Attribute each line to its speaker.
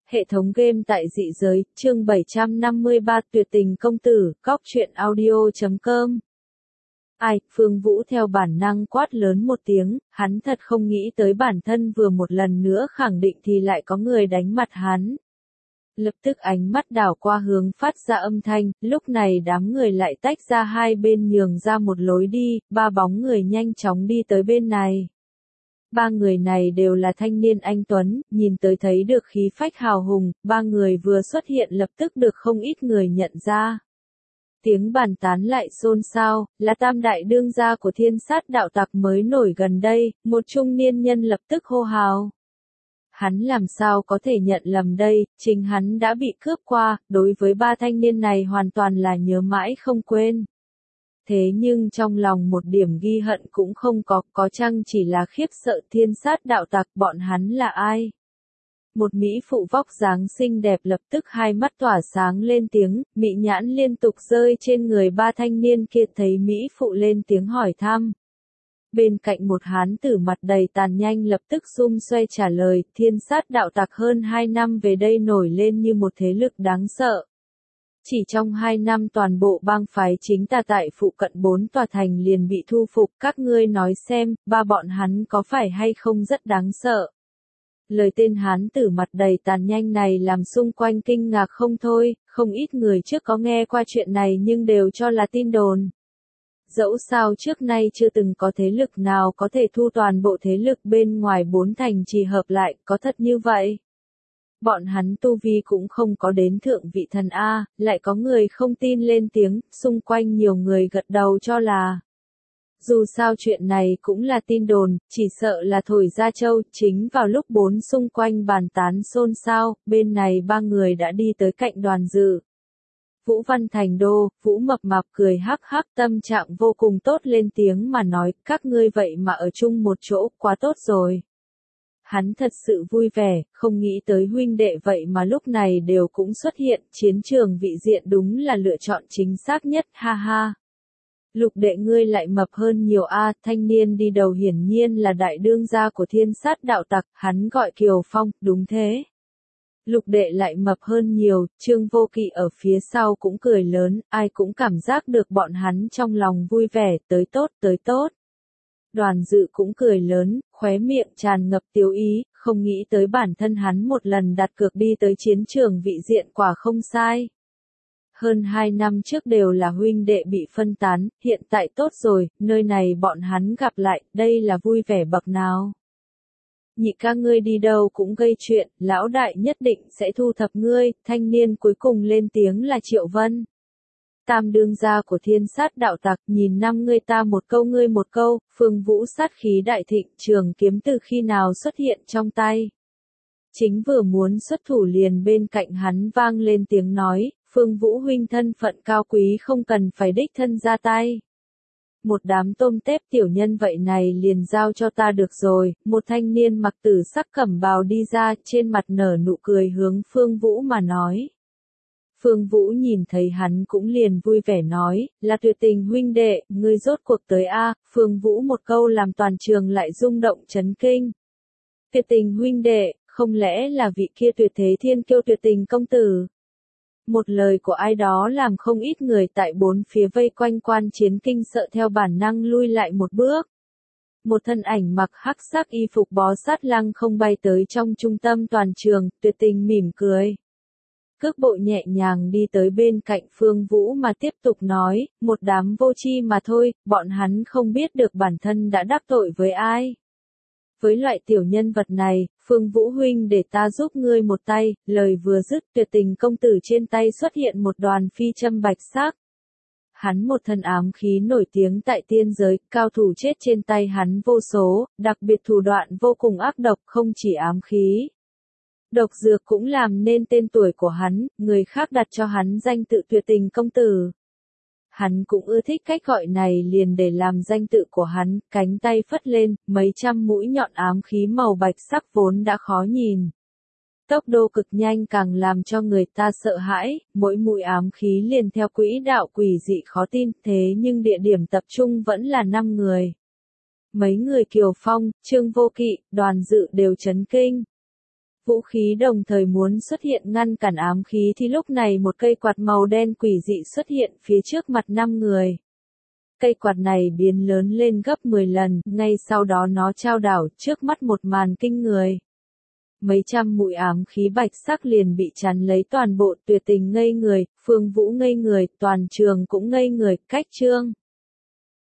Speaker 1: Hệ thống game tại dị giới, chương 753 tuyệt tình công tử, góc truyện audio.com. Ai, Phương Vũ theo bản năng quát lớn một tiếng, hắn thật không nghĩ tới bản thân vừa một lần nữa khẳng định thì lại có người đánh mặt hắn. Lập tức ánh mắt đảo qua hướng phát ra âm thanh, lúc này đám người lại tách ra hai bên nhường ra một lối đi, ba bóng người nhanh chóng đi tới bên này. Ba người này đều là thanh niên anh tuấn, nhìn tới thấy được khí phách hào hùng, ba người vừa xuất hiện lập tức được không ít người nhận ra. Tiếng bàn tán lại xôn xao, là tam đại đương gia của Thiên Sát đạo tặc mới nổi gần đây, một trung niên nhân lập tức hô hào. Hắn làm sao có thể nhận lầm đây, chính hắn đã bị cướp qua, đối với ba thanh niên này hoàn toàn là nhớ mãi không quên. Thế nhưng trong lòng một điểm ghi hận cũng không có chăng chỉ là khiếp sợ Thiên Sát đạo tặc, bọn hắn là ai? Một mỹ phụ vóc dáng xinh đẹp lập tức hai mắt tỏa sáng lên tiếng, mị nhãn liên tục rơi trên người ba thanh niên kia, thấy mỹ phụ lên tiếng hỏi thăm. Bên cạnh một hán tử mặt đầy tàn nhanh lập tức xum xoe trả lời, Thiên Sát đạo tặc hơn 2 năm về đây nổi lên như một thế lực đáng sợ. Chỉ trong 2 năm toàn bộ bang phái chính tà tại phụ cận 4 tòa thành liền bị thu phục, các ngươi nói xem, ba bọn hắn có phải hay không rất đáng sợ. Lời tên hán tử mặt đầy tàn nhanh này làm xung quanh kinh ngạc không thôi, không ít người trước có nghe qua chuyện này nhưng đều cho là tin đồn. Dẫu sao trước nay chưa từng có thế lực nào có thể thu toàn bộ thế lực bên ngoài 4 thành trì hợp lại, có thật như vậy? Bọn hắn tu vi cũng không có đến thượng vị thần A, lại có người không tin lên tiếng, xung quanh nhiều người gật đầu cho là. Dù sao chuyện này cũng là tin đồn, chỉ sợ là thổi ra châu, chính vào lúc 4 xung quanh bàn tán xôn xao, bên này ba người đã đi tới cạnh Đoàn Dự. Vũ Văn Thành Đô, Vũ mập mạp cười hắc hắc, tâm trạng vô cùng tốt lên tiếng mà nói, các ngươi vậy mà ở chung một chỗ, quá tốt rồi. Hắn thật sự vui vẻ, không nghĩ tới huynh đệ vậy mà lúc này đều cũng xuất hiện, chiến trường vị diện đúng là lựa chọn chính xác nhất, ha ha. Lục đệ ngươi lại mập hơn nhiều a, thanh niên đi đầu hiển nhiên là đại đương gia của Thiên Sát đạo tặc, hắn gọi Kiều Phong, đúng thế. Lục đệ lại mập hơn nhiều, Trương Vô Kỵ ở phía sau cũng cười lớn, ai cũng cảm giác được bọn hắn trong lòng vui vẻ, tới tốt tới tốt. Đoàn Dự cũng cười lớn, khóe miệng tràn ngập tiêu ý, không nghĩ tới bản thân hắn một lần đặt cược đi tới chiến trường vị diện quả không sai. Hơn 2 năm trước đều là huynh đệ bị phân tán, hiện tại tốt rồi, nơi này bọn hắn gặp lại, đây là vui vẻ bậc nào. Nhị ca ngươi đi đâu cũng gây chuyện, lão đại nhất định sẽ thu thập ngươi, thanh niên cuối cùng lên tiếng là Triệu Vân. Tam đương gia của Thiên Sát đạo tặc, nhìn năm ngươi ta một câu ngươi một câu, Phương Vũ sát khí đại thịnh, trường kiếm từ khi nào xuất hiện trong tay. Chính vừa muốn xuất thủ liền bên cạnh hắn vang lên tiếng nói, Phương Vũ huynh thân phận cao quý không cần phải đích thân ra tay. Một đám tôm tép tiểu nhân vậy này liền giao cho ta được rồi, một thanh niên mặc tử sắc cẩm bào đi ra, trên mặt nở nụ cười hướng Phương Vũ mà nói. Phương Vũ nhìn thấy hắn cũng liền vui vẻ nói, là tuyệt tình huynh đệ, ngươi rốt cuộc tới a. Phương Vũ một câu làm toàn trường lại rung động chấn kinh. Tuyệt tình huynh đệ, không lẽ là vị kia tuyệt thế thiên kiêu tuyệt tình công tử? Một lời của ai đó làm không ít người tại bốn phía vây quanh quan chiến kinh sợ theo bản năng lui lại một bước. Một thân ảnh mặc hắc sắc y phục bó sát lăng không bay tới trong trung tâm toàn trường, tuyệt tình mỉm cười. Cước bộ nhẹ nhàng đi tới bên cạnh Phương Vũ mà tiếp tục nói, một đám vô tri mà thôi, bọn hắn không biết được bản thân đã đắc tội với ai. Với loại tiểu nhân vật này, Phương Vũ huynh để ta giúp ngươi một tay, lời vừa dứt tuyệt tình công tử trên tay xuất hiện một đoàn phi châm bạch sắc. Hắn một thân ám khí nổi tiếng tại tiên giới, cao thủ chết trên tay hắn vô số, đặc biệt thủ đoạn vô cùng ác độc, không chỉ ám khí. Độc dược cũng làm nên tên tuổi của hắn, người khác đặt cho hắn danh tự tuyệt tình công tử. Hắn cũng ưa thích cách gọi này liền để làm danh tự của hắn, cánh tay phất lên, mấy trăm mũi nhọn ám khí màu bạch sắc vốn đã khó nhìn. Tốc độ cực nhanh càng làm cho người ta sợ hãi, mỗi mũi ám khí liền theo quỹ đạo quỷ dị khó tin, thế nhưng địa điểm tập trung vẫn là 5 người. Mấy người Kiều Phong, Trương Vô Kỵ, Đoàn Dự đều chấn kinh. vũ khí đồng thời muốn xuất hiện ngăn cản ám khí thì lúc này một cây quạt màu đen quỷ dị xuất hiện phía trước mặt 5 người. Cây quạt này biến lớn lên gấp 10 lần, ngay sau đó nó chao đảo trước mắt một màn kinh người. Mấy trăm mũi ám khí bạch sắc liền bị chắn lấy toàn bộ, Tuyệt Tình ngây người, Phương Vũ ngây người, toàn trường cũng ngây người, cách Trương